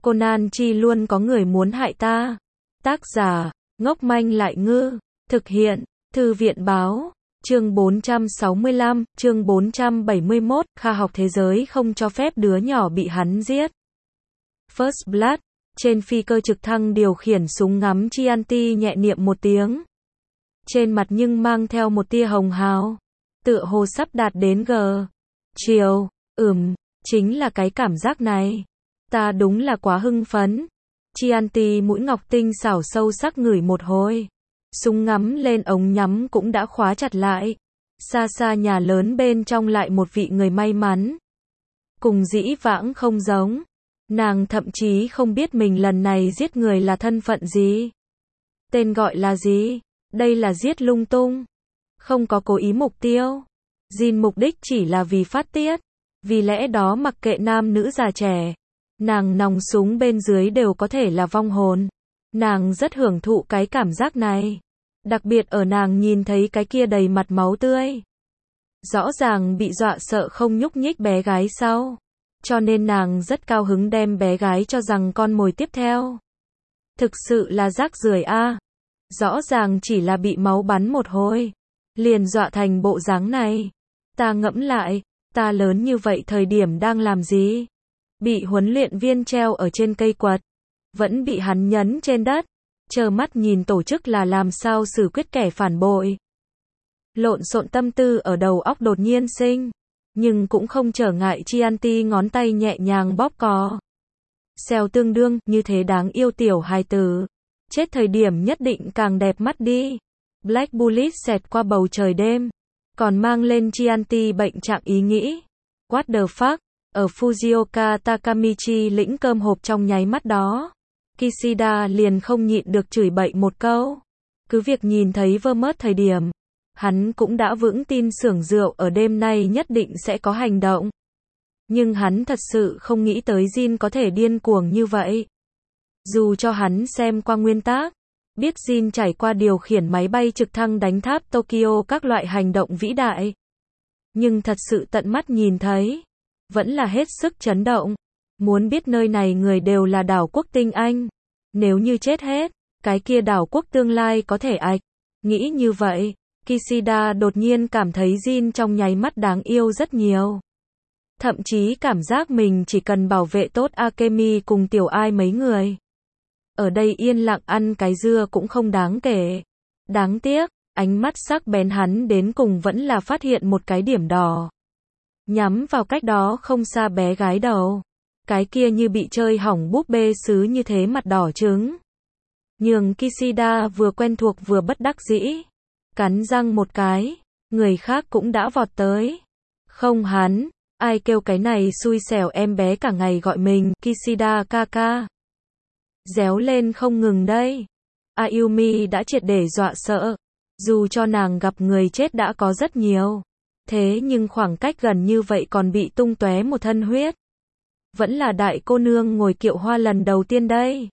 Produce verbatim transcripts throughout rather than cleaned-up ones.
Conan chi luôn có người muốn hại ta. Tác giả, ngốc manh lại ngư. Thực hiện, Thư viện báo. Chương bốn trăm sáu mươi lăm, chương bốn trăm bảy mươi mốt, Kha học thế giới không cho phép đứa nhỏ bị hắn giết. First Blood, trên phi cơ trực thăng điều khiển súng ngắm Chianti nhẹ niệm một tiếng. Trên mặt nhưng mang theo một tia hồng hào. Tựa hồ sắp đạt đến G. Chiều, ừm, chính là cái cảm giác này. Ta đúng là quá hưng phấn. Chianti mũi ngọc tinh xảo sâu sắc ngửi một hồi. Súng ngắm lên ống nhắm cũng đã khóa chặt lại. Xa xa nhà lớn bên trong lại một vị người may mắn. Cùng dĩ vãng không giống. Nàng thậm chí không biết mình lần này giết người là thân phận gì. Tên gọi là gì? Đây là giết lung tung. Không có cố ý mục tiêu. Jin mục đích chỉ là vì phát tiết. Vì lẽ đó mặc kệ nam nữ già trẻ. Nàng nòng súng bên dưới đều có thể là vong hồn. Nàng rất hưởng thụ cái cảm giác này. Đặc biệt ở nàng nhìn thấy cái kia đầy mặt máu tươi. Rõ ràng bị dọa sợ không nhúc nhích bé gái sau. Cho nên nàng rất cao hứng đem bé gái cho rằng con mồi tiếp theo. Thực sự là rác rưởi a. Rõ ràng chỉ là bị máu bắn một hồi. Liền dọa thành bộ dáng này. Ta ngẫm lại, ta lớn như vậy thời điểm đang làm gì? Bị huấn luyện viên treo ở trên cây quật. Vẫn bị hắn nhấn trên đất. Chờ mắt nhìn tổ chức là làm sao xử quyết kẻ phản bội. Lộn xộn tâm tư ở đầu óc đột nhiên sinh. Nhưng cũng không trở ngại Chianti ngón tay nhẹ nhàng bóp cò. Xèo tương đương, như thế đáng yêu tiểu hài tử. Chết thời điểm nhất định càng đẹp mắt đi. Black Bullet xẹt qua bầu trời đêm. Còn mang lên Chianti bệnh trạng ý nghĩ. What the fuck? Ở Fujioka Takamichi lĩnh cơm hộp trong nháy mắt đó. Kishida liền không nhịn được chửi bậy một câu. Cứ việc nhìn thấy Vermouth thời điểm. Hắn cũng đã vững tin xưởng rượu ở đêm nay nhất định sẽ có hành động. Nhưng hắn thật sự không nghĩ tới Jin có thể điên cuồng như vậy. Dù cho hắn xem qua nguyên tác, biết Jin trải qua điều khiển máy bay trực thăng đánh tháp Tokyo các loại hành động vĩ đại. Nhưng thật sự tận mắt nhìn thấy, vẫn là hết sức chấn động. Muốn biết nơi này người đều là đảo quốc tinh anh. Nếu như chết hết, cái kia đảo quốc tương lai có thể ạch. Nghĩ như vậy, Kishida đột nhiên cảm thấy Jin trong nháy mắt đáng yêu rất nhiều. Thậm chí cảm giác mình chỉ cần bảo vệ tốt Akemi cùng tiểu ai mấy người. Ở đây yên lặng ăn cái dưa cũng không đáng kể. Đáng tiếc, ánh mắt sắc bén hắn đến cùng vẫn là phát hiện một cái điểm đỏ. Nhắm vào cách đó không xa bé gái đầu. Cái kia như bị chơi hỏng búp bê sứ như thế mặt đỏ trứng. Nhường Kishida vừa quen thuộc vừa bất đắc dĩ. Cắn răng một cái, người khác cũng đã vọt tới. Không hắn, ai kêu cái này xui xẻo em bé cả ngày gọi mình, Kishida kaka. Réo lên không ngừng đây. Ayumi đã triệt để dọa sợ. Dù cho nàng gặp người chết đã có rất nhiều. Thế nhưng khoảng cách gần như vậy còn bị tung tóe một thân huyết. Vẫn là đại cô nương ngồi kiệu hoa lần đầu tiên đây.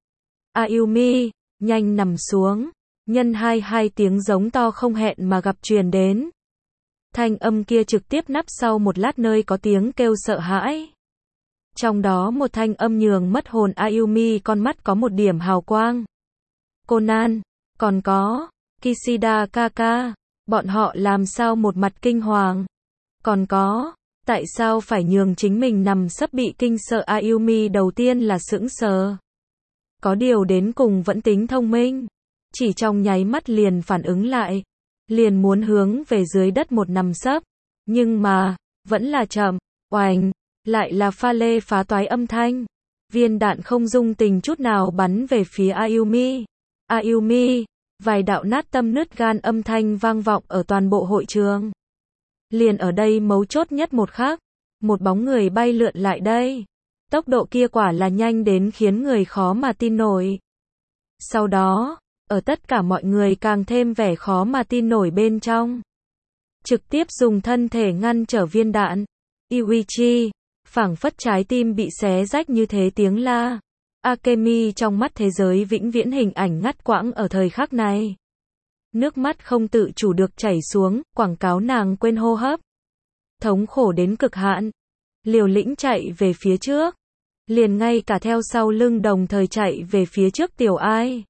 Ayumi, nhanh nằm xuống. Nhân hai hai tiếng giống to không hẹn mà gặp truyền đến. Thanh âm kia trực tiếp nắp sau một lát nơi có tiếng kêu sợ hãi. Trong đó một thanh âm nhường mất hồn Ayumi con mắt có một điểm hào quang. Conan, còn có, Kishida kaka, bọn họ làm sao một mặt kinh hoàng. Còn có, tại sao phải nhường chính mình nằm sấp bị kinh sợ Ayumi đầu tiên là sững sờ. Có điều đến cùng vẫn tính thông minh. Chỉ trong nháy mắt liền phản ứng lại. Liền muốn hướng về dưới đất một nằm sấp. Nhưng mà, vẫn là chậm. Oành, lại là pha lê phá toái âm thanh. Viên đạn không dung tình chút nào bắn về phía Ayumi. Ayumi, vài đạo nát tâm nứt gan âm thanh vang vọng ở toàn bộ hội trường. Liền ở đây mấu chốt nhất một khắc. Một bóng người bay lượn lại đây. Tốc độ kia quả là nhanh đến khiến người khó mà tin nổi. Sau đó, ở tất cả mọi người càng thêm vẻ khó mà tin nổi bên trong. Trực tiếp dùng thân thể ngăn trở viên đạn. Iwichi, phảng phất trái tim bị xé rách như thế tiếng la. Akemi trong mắt thế giới vĩnh viễn hình ảnh ngắt quãng ở thời khắc này. Nước mắt không tự chủ được chảy xuống, quảng cáo nàng quên hô hấp. Thống khổ đến cực hạn. Liều lĩnh chạy về phía trước. liền ngay cả theo sau lưng đồng thời chạy về phía trước Tiểu Ai.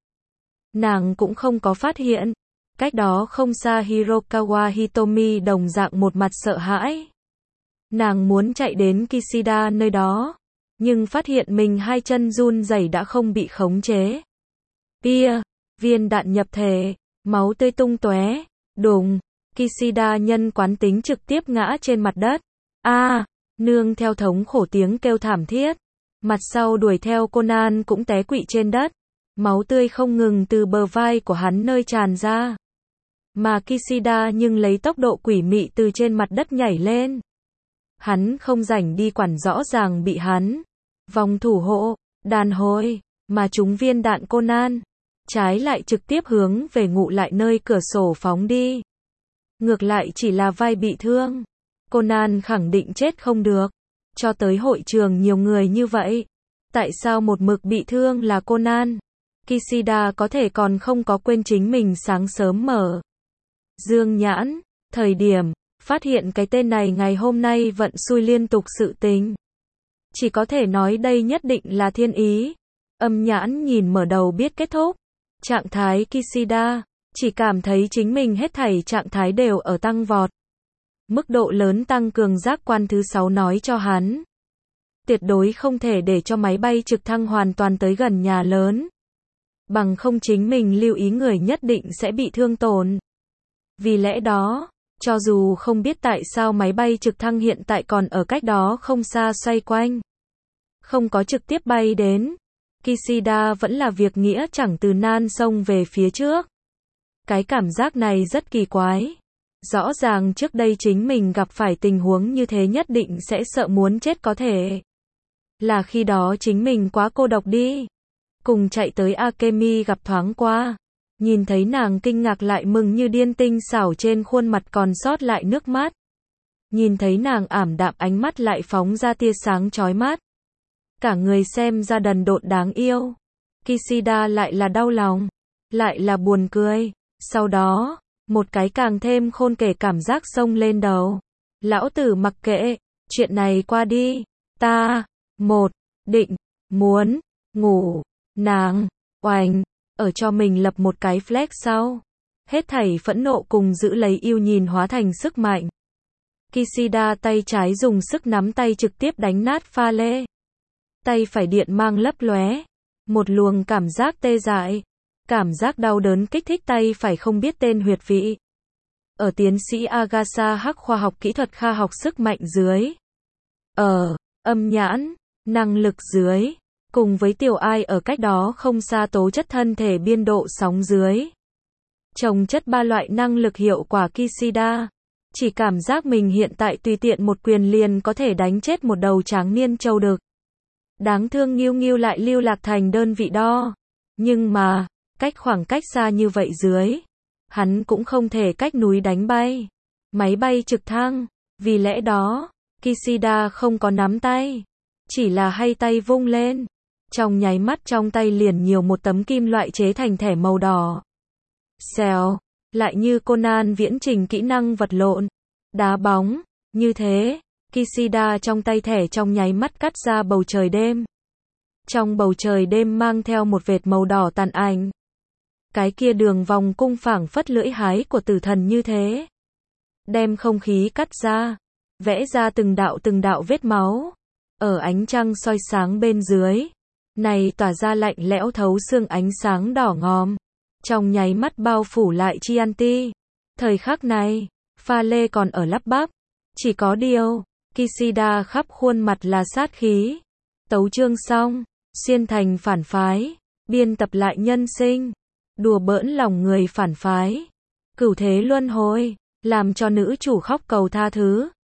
Nàng cũng không có phát hiện, cách đó không xa Hirokawa Hitomi đồng dạng một mặt sợ hãi. Nàng muốn chạy đến Kishida nơi đó, nhưng phát hiện mình hai chân run rẩy đã không bị khống chế. Pia, viên đạn nhập thể, máu tươi tung tóe, đùng, Kishida nhân quán tính trực tiếp ngã trên mặt đất. A, nương theo thống khổ tiếng kêu thảm thiết. Mặt sau đuổi theo Conan cũng té quỵ trên đất. Máu tươi không ngừng từ bờ vai của hắn nơi tràn ra. Mà Kishida nhưng lấy tốc độ quỷ mị từ trên mặt đất nhảy lên. Hắn không rảnh đi quản rõ ràng bị hắn vòng thủ hộ, đàn hồi, mà trúng viên đạn Conan. Trái lại trực tiếp hướng về ngụ lại nơi cửa sổ phóng đi. Ngược lại chỉ là vai bị thương. Conan khẳng định chết không được. Cho tới hội trường nhiều người như vậy. Tại sao một mực bị thương là Conan? Kishida có thể còn không có quên chính mình sáng sớm mở dương nhãn, thời điểm phát hiện cái tên này ngày hôm nay vận xui liên tục sự tình. Chỉ có thể nói đây nhất định là thiên ý. Âm nhãn nhìn mở đầu biết kết thúc. Trạng thái Kishida, chỉ cảm thấy chính mình hết thảy trạng thái đều ở tăng vọt. Mức độ lớn tăng cường giác quan thứ sáu nói cho hắn. Tuyệt đối không thể để cho máy bay trực thăng hoàn toàn tới gần nhà lớn. Bằng không chính mình lưu ý người nhất định sẽ bị thương tổn. Vì lẽ đó, cho dù không biết tại sao máy bay trực thăng hiện tại còn ở cách đó không xa xoay quanh. Không có trực tiếp bay đến. Kishida vẫn là việc nghĩa chẳng từ nan xông về phía trước. Cái cảm giác này rất kỳ quái. Rõ ràng trước đây chính mình gặp phải tình huống như thế nhất định sẽ sợ muốn chết có thể. Là khi đó chính mình quá cô độc đi. Cùng chạy tới Akemi gặp thoáng qua. Nhìn thấy nàng kinh ngạc lại mừng như điên tinh xảo trên khuôn mặt còn sót lại nước mắt. Nhìn thấy nàng ảm đạm ánh mắt lại phóng ra tia sáng chói mắt. Cả người xem ra đần độn đáng yêu. Kishida lại là đau lòng. Lại là buồn cười. Sau đó, một cái càng thêm khôn kể cảm giác xông lên đầu. Lão tử mặc kệ. Chuyện này qua đi. Ta, một, định, muốn, ngủ, nàng, oành. Ở cho mình lập một cái flag sau. Hết thảy phẫn nộ cùng giữ lấy yêu nhìn hóa thành sức mạnh. Kishida tay trái dùng sức nắm tay trực tiếp đánh nát pha lê. Tay phải điện mang lấp lóe. Một luồng cảm giác tê dại. Cảm giác đau đớn kích thích tay phải không biết tên huyệt vị. Ở tiến sĩ Agasa Hắc khoa học kỹ thuật kha học sức mạnh dưới. Ở âm nhãn, năng lực dưới. Cùng với Tiểu Ai ở cách đó không xa tố chất thân thể biên độ sóng dưới. Chồng chất ba loại năng lực hiệu quả Kishida. Chỉ cảm giác mình hiện tại tùy tiện một quyền liền có thể đánh chết một đầu tráng niên trâu đực. Đáng thương Nghiêu Nghiêu lại lưu lạc thành đơn vị đo. Nhưng mà, cách khoảng cách xa như vậy dưới. Hắn cũng không thể cách núi đánh bay. Máy bay trực thăng. Vì lẽ đó, Kishida không có nắm tay. Chỉ là hay tay vung lên. Trong nháy mắt trong tay liền nhiều một tấm kim loại chế thành thẻ màu đỏ. Xèo, lại như Conan viễn trình kỹ năng vật lộn, đá bóng, như thế, Kishida trong tay thẻ trong nháy mắt cắt ra bầu trời đêm. Trong bầu trời đêm mang theo một vệt màu đỏ tàn ảnh. Cái kia đường vòng cung phảng phất lưỡi hái của tử thần như thế. Đem không khí cắt ra, vẽ ra từng đạo từng đạo vết máu. Ở ánh trăng soi sáng bên dưới. Này tỏa ra lạnh lẽo thấu xương ánh sáng đỏ ngòm. Trong nháy mắt bao phủ lại Chianti. Thời khắc này, pha lê còn ở lắp bắp. Chỉ có điều, Kishida khắp khuôn mặt là sát khí. Tấu chương xong, xuyên thành phản phái. Biên tập lại nhân sinh. Đùa bỡn lòng người phản phái. Cửu thế luân hồi, làm cho nữ chủ khóc cầu tha thứ.